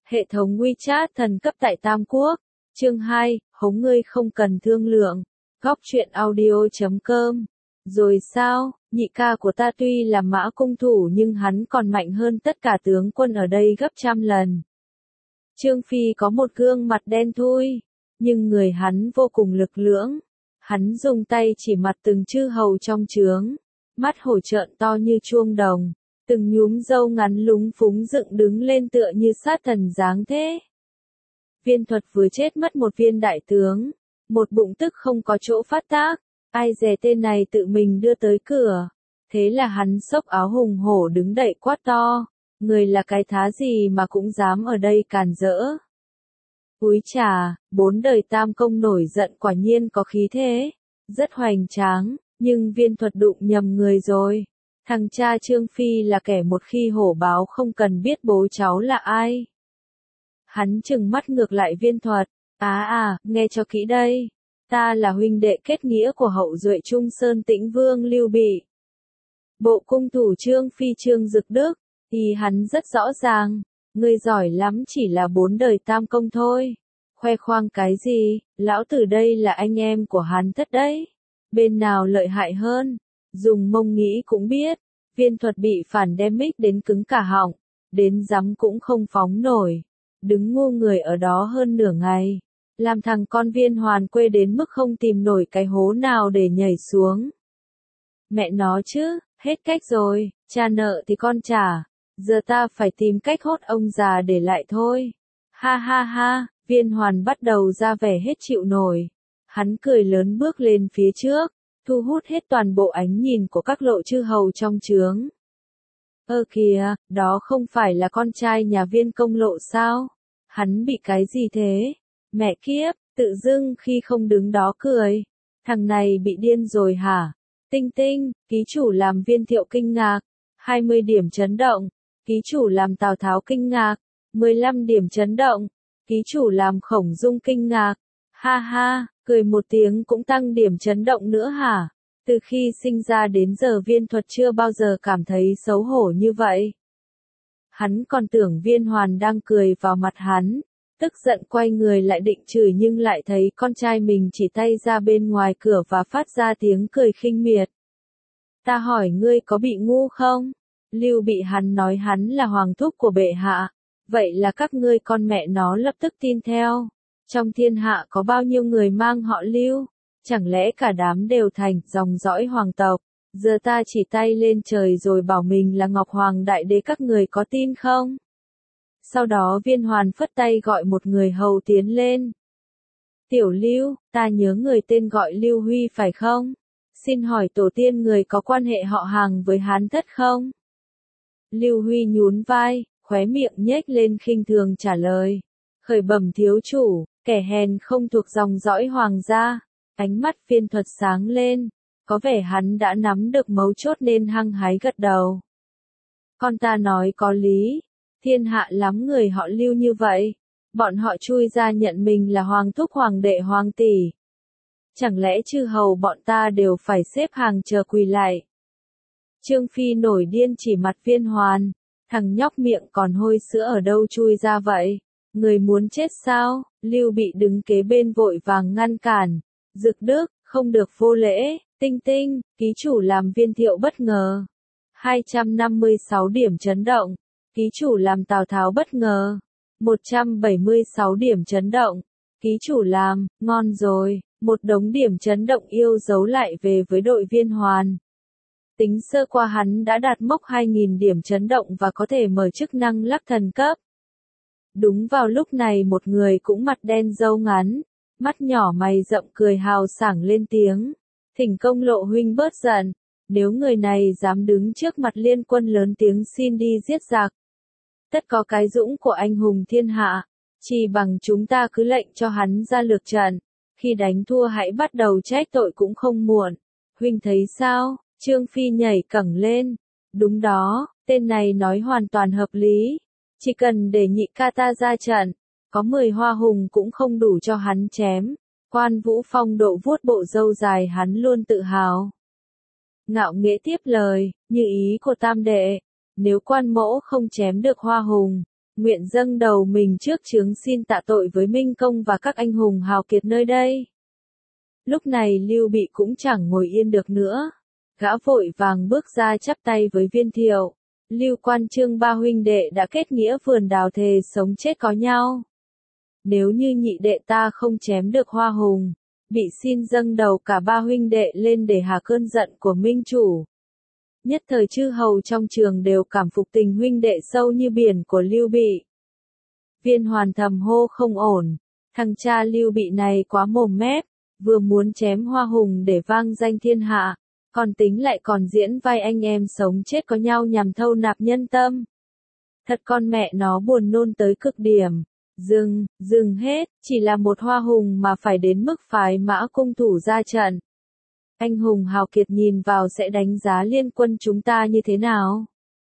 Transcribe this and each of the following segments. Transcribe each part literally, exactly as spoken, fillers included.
Hệ thống WeChat thần cấp tại Tam Quốc. Chương hai, hống ngươi không cần thương lượng. Góc truyện audio chấm com. Rồi sao, nhị ca của ta tuy là Mã cung thủ nhưng hắn còn mạnh hơn tất cả tướng quân ở đây gấp trăm lần. Trương Phi có một gương mặt đen thui, nhưng người hắn vô cùng lực lưỡng. Hắn dùng tay chỉ mặt từng chư hầu trong trướng, mắt hổ trợn to như chuông đồng, từng nhúm râu ngắn lúng phúng dựng đứng lên tựa như sát thần dáng thế. Viên Thuật vừa chết mất một viên đại tướng, một bụng tức không có chỗ phát tác, ai dè tên này tự mình đưa tới cửa. Thế là hắn xốc áo hùng hổ đứng đậy quát to, người là cái thá gì mà cũng dám ở đây càn rỡ. Úi chà, bốn đời Tam Công nổi giận quả nhiên có khí thế, rất hoành tráng, nhưng Viên Thuật đụng nhầm người rồi. Thằng cha Trương Phi là kẻ một khi hổ báo không cần biết bố cháu là ai. Hắn trừng mắt ngược lại Viên Thuật, á à, nghe cho kỹ đây, ta là huynh đệ kết nghĩa của hậu duệ Trung Sơn Tĩnh Vương Lưu Bị. Bộ cung thủ Trương Phi Trương Dực Đức, thì hắn rất rõ ràng, ngươi giỏi lắm chỉ là bốn đời Tam Công thôi. Khoe khoang cái gì, lão tử đây là anh em của hắn thất đấy. Bên nào lợi hại hơn, dùng mông nghĩ cũng biết. Viên Thuật bị phản đem mích đến cứng cả họng, đến giấm cũng không phóng nổi. Đứng ngu người ở đó hơn nửa ngày, làm thằng con Viên Hoàn quê đến mức không tìm nổi cái hố nào để nhảy xuống. Mẹ nó chứ, hết cách rồi, cha nợ thì con trả, giờ ta phải tìm cách hốt ông già để lại thôi. Ha ha ha, Viên Hoàn bắt đầu ra vẻ hết chịu nổi. Hắn cười lớn bước lên phía trước, thu hút hết toàn bộ ánh nhìn của các lộ chư hầu trong trướng. Ơ kìa, đó không phải là con trai nhà Viên Công Lộ sao? Hắn bị cái gì thế? Mẹ kiếp, tự dưng khi không đứng đó cười. Thằng này bị điên rồi hả? Tinh tinh, ký chủ làm Viên Thiệu kinh ngạc. hai mươi điểm chấn động. Ký chủ làm Tào Tháo kinh ngạc. mười lăm điểm chấn động. Ký chủ làm Khổng Dung kinh ngạc. Ha ha, cười một tiếng cũng tăng điểm chấn động nữa hả? Từ khi sinh ra đến giờ Viên Thuật chưa bao giờ cảm thấy xấu hổ như vậy. Hắn còn tưởng Viên Hoàn đang cười vào mặt hắn, tức giận quay người lại định chửi nhưng lại thấy con trai mình chỉ tay ra bên ngoài cửa và phát ra tiếng cười khinh miệt. Ta hỏi ngươi có bị ngu không? Lưu Bị hắn nói hắn là hoàng thúc của bệ hạ, vậy là các ngươi con mẹ nó lập tức tin theo. Trong thiên hạ có bao nhiêu người mang họ Lưu? Chẳng lẽ cả đám đều thành dòng dõi hoàng tộc? Giờ ta chỉ tay lên trời rồi bảo mình là Ngọc Hoàng Đại Đế, các người có tin không? Sau đó Viên Hoàn phất tay gọi một người hầu tiến lên. Tiểu Lưu, ta nhớ người tên gọi Lưu Huy phải không? Xin hỏi tổ tiên người có quan hệ họ hàng với Hán Thất không? Lưu Huy nhún vai, khóe miệng nhếch lên khinh thường trả lời. Khởi bẩm thiếu chủ, kẻ hèn không thuộc dòng dõi hoàng gia. Ánh mắt Viên Thuật sáng lên, có vẻ hắn đã nắm được mấu chốt nên hăng hái gật đầu. Con ta nói có lý, thiên hạ lắm người họ Lưu như vậy, bọn họ chui ra nhận mình là hoàng thúc hoàng đệ hoàng tỷ. Chẳng lẽ chư hầu bọn ta đều phải xếp hàng chờ quỳ lại? Trương Phi nổi điên chỉ mặt Viên Hoàn, thằng nhóc miệng còn hôi sữa ở đâu chui ra vậy? Người muốn chết sao? Lưu Bị đứng kế bên vội vàng ngăn cản. Dực Đức, không được vô lễ. Tinh tinh, ký chủ làm Viên Thiệu bất ngờ. hai trăm năm mươi sáu điểm chấn động. Ký chủ làm Tào Tháo bất ngờ. một trăm bảy mươi sáu điểm chấn động. Ký chủ làm, ngon rồi. Một đống điểm chấn động yêu dấu lại về với đội Viên Hoàn. Tính sơ qua hắn đã đạt mốc hai nghìn điểm chấn động và có thể mở chức năng lắc thần cấp. Đúng vào lúc này một người cũng mặt đen râu ngắn, mắt nhỏ mày rậm cười hào sảng lên tiếng. Thỉnh Công Lộ huynh bớt giận, nếu người này dám đứng trước mặt liên quân lớn tiếng xin đi giết giặc. Tất có cái dũng của anh hùng thiên hạ, chỉ bằng chúng ta cứ lệnh cho hắn ra lược trận, khi đánh thua hãy bắt đầu trách tội cũng không muộn. Huynh thấy sao? Trương Phi nhảy cẳng lên. Đúng đó, tên này nói hoàn toàn hợp lý. Chỉ cần để nhị ca ta ra trận, có mười hoa hùng cũng không đủ cho hắn chém. Quan Vũ phong độ vuốt bộ râu dài hắn luôn tự hào. Ngạo nghễ tiếp lời, như ý của tam đệ, nếu quan mỗ không chém được hoa hùng, nguyện dâng đầu mình trước chướng xin tạ tội với Minh Công và các anh hùng hào kiệt nơi đây. Lúc này Lưu Bị cũng chẳng ngồi yên được nữa. Gã vội vàng bước ra chắp tay với Viên Thiệu. Lưu Quan Trương ba huynh đệ đã kết nghĩa vườn đào thề sống chết có nhau. Nếu như nhị đệ ta không chém được Hoa Hùng, bị xin dâng đầu cả ba huynh đệ lên để hạ cơn giận của Minh chủ. Nhất thời chư hầu trong trường đều cảm phục tình huynh đệ sâu như biển của Lưu Bị. Viên Hoàn thầm hô không ổn, thằng cha Lưu Bị này quá mồm mép, vừa muốn chém Hoa Hùng để vang danh thiên hạ, còn tính lại còn diễn vai anh em sống chết có nhau nhằm thâu nạp nhân tâm. Thật con mẹ nó buồn nôn tới cực điểm. Dừng, dừng hết, chỉ là một Hoa Hùng mà phải đến mức phái Mã Cung thủ ra trận. Anh hùng hào kiệt nhìn vào sẽ đánh giá liên quân chúng ta như thế nào?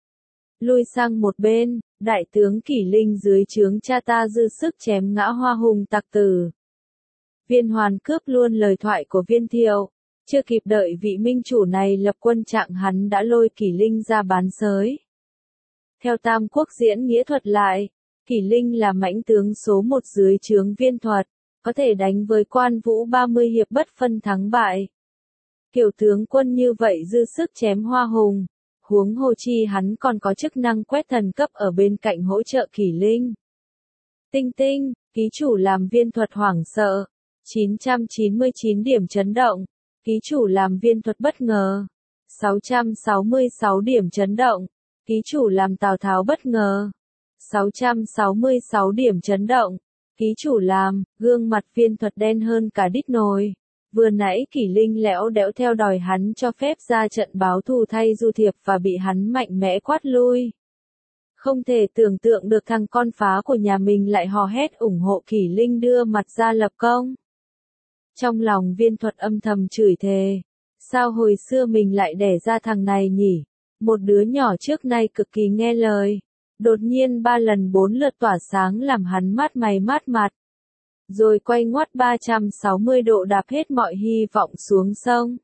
Lui sang một bên, đại tướng Kỷ Linh dưới trướng cha ta dư sức chém ngã Hoa Hùng tặc tử. Viên Hoàn cướp luôn lời thoại của Viên Thiệu, chưa kịp đợi vị minh chủ này lập quân trạng hắn đã lôi Kỷ Linh ra bán sới. Theo Tam Quốc diễn nghĩa thuật lại, Kỷ Linh là mãnh tướng số một dưới trướng Viên Thuật, có thể đánh với Quan Vũ ba mươi hiệp bất phân thắng bại. Kiểu tướng quân như vậy dư sức chém Hoa Hùng, huống hồ chi hắn còn có chức năng quét thần cấp ở bên cạnh hỗ trợ Kỷ Linh. Tinh tinh, ký chủ làm Viên Thuật hoảng sợ, chín trăm chín mươi chín điểm chấn động, ký chủ làm Viên Thuật bất ngờ, sáu trăm sáu mươi sáu điểm chấn động, ký chủ làm Tào Tháo bất ngờ, sáu trăm sáu mươi sáu điểm chấn động, ký chủ làm, gương mặt Viên Thuật đen hơn cả đít nồi. Vừa nãy Kỷ Linh lẽo đẽo theo đòi hắn cho phép ra trận báo thù thay Du Thiệp và bị hắn mạnh mẽ quát lui. Không thể tưởng tượng được thằng con phá của nhà mình lại hò hét ủng hộ Kỷ Linh đưa mặt ra lập công. Trong lòng Viên Thuật âm thầm chửi thề, sao hồi xưa mình lại đẻ ra thằng này nhỉ? Một đứa nhỏ trước nay cực kỳ nghe lời, đột nhiên ba lần bốn lượt tỏa sáng làm hắn mát mày mát mặt. Rồi quay ngoắt ba trăm sáu mươi độ đạp hết mọi hy vọng xuống sông.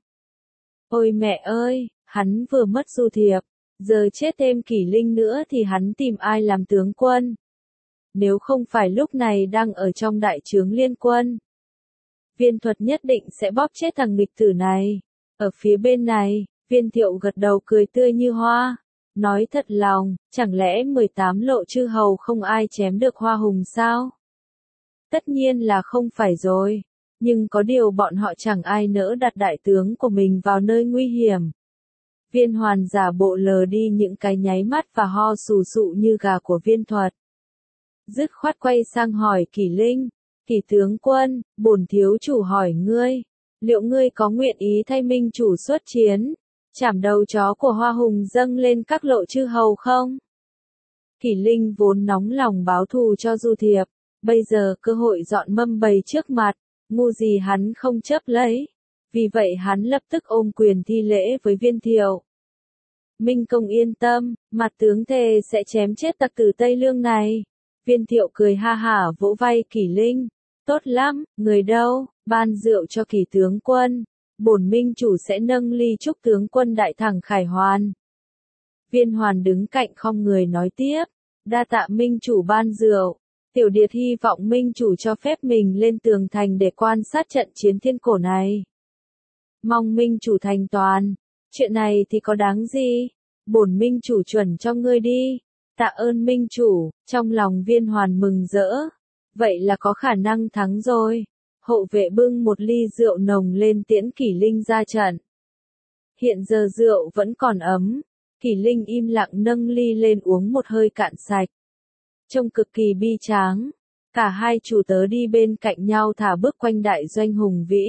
Ôi mẹ ơi, hắn vừa mất Du Thiệp, giờ chết thêm Kỷ Linh nữa thì hắn tìm ai làm tướng quân? Nếu không phải lúc này đang ở trong đại trướng liên quân, Viên Thuật nhất định sẽ bóp chết thằng nghịch tử này. Ở phía bên này, Viên Thiệu gật đầu cười tươi như hoa, nói thật lòng, chẳng lẽ mười tám lộ chư hầu không ai chém được Hoa Hùng sao? Tất nhiên là không phải rồi, nhưng có điều bọn họ chẳng ai nỡ đặt đại tướng của mình vào nơi nguy hiểm. Viên Hoàn giả bộ lờ đi những cái nháy mắt và ho sù sụ như gà của Viên Thuật. Dứt khoát quay sang hỏi Kỷ Linh, Kỷ tướng quân, bổn thiếu chủ hỏi ngươi, liệu ngươi có nguyện ý thay minh chủ xuất chiến, chảm đầu chó của Hoa Hùng dâng lên các lộ chư hầu không? Kỷ Linh vốn nóng lòng báo thù cho Du Thiệp. Bây giờ cơ hội dọn mâm bày trước mặt, ngu gì hắn không chấp lấy. Vì vậy hắn lập tức ôm quyền thi lễ với Viên Thiệu. Minh công yên tâm, mặt tướng thề sẽ chém chết tặc tử Tây Lương này. Viên Thiệu cười ha hả vỗ vai Kỷ Linh. Tốt lắm, người đâu, ban rượu cho Kỷ tướng quân. Bổn minh chủ sẽ nâng ly chúc tướng quân đại thẳng khải hoàn. Viên Hoàn đứng cạnh không người nói tiếp. Đa tạ minh chủ ban rượu. Tiểu Điệt hy vọng minh chủ cho phép mình lên tường thành để quan sát trận chiến thiên cổ này. Mong minh chủ thành toàn. Chuyện này thì có đáng gì? Bổn minh chủ chuẩn cho ngươi đi. Tạ ơn minh chủ, trong lòng Viên Hoàn mừng rỡ. Vậy là có khả năng thắng rồi. Hộ vệ bưng một ly rượu nồng lên tiễn Kỷ Linh ra trận. Hiện giờ rượu vẫn còn ấm. Kỷ Linh im lặng nâng ly lên uống một hơi cạn sạch. Trông cực kỳ bi tráng. Cả hai chủ tớ đi bên cạnh nhau thả bước quanh đại doanh hùng vĩ.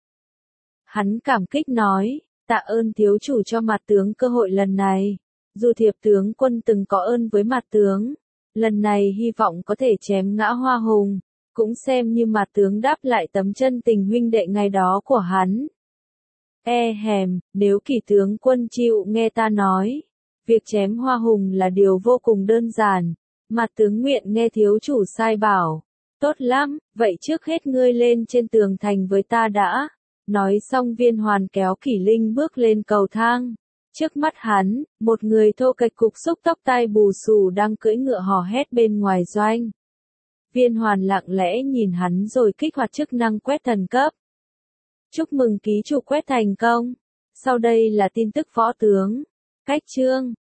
Hắn cảm kích nói, tạ ơn thiếu chủ cho mặt tướng cơ hội lần này. Du Thiệp tướng quân từng có ơn với mặt tướng. Lần này hy vọng có thể chém ngã Hoa Hùng. Cũng xem như mặt tướng đáp lại tấm chân tình huynh đệ ngày đó của hắn. E hèm, nếu Kỷ tướng quân chịu nghe ta nói. Việc chém Hoa Hùng là điều vô cùng đơn giản. Mặt tướng nguyện nghe thiếu chủ sai bảo. Tốt lắm, vậy trước hết ngươi lên trên tường thành với ta đã. Nói xong Viên Hoàn kéo Kỷ Linh bước lên cầu thang. Trước mắt hắn, một người thô kệch cục xúc tóc tai bù xù đang cưỡi ngựa hò hét bên ngoài doanh. Viên Hoàn lặng lẽ nhìn hắn rồi kích hoạt chức năng quét thần cấp. Chúc mừng ký chủ quét thành công. Sau đây là tin tức võ tướng. Cách chương.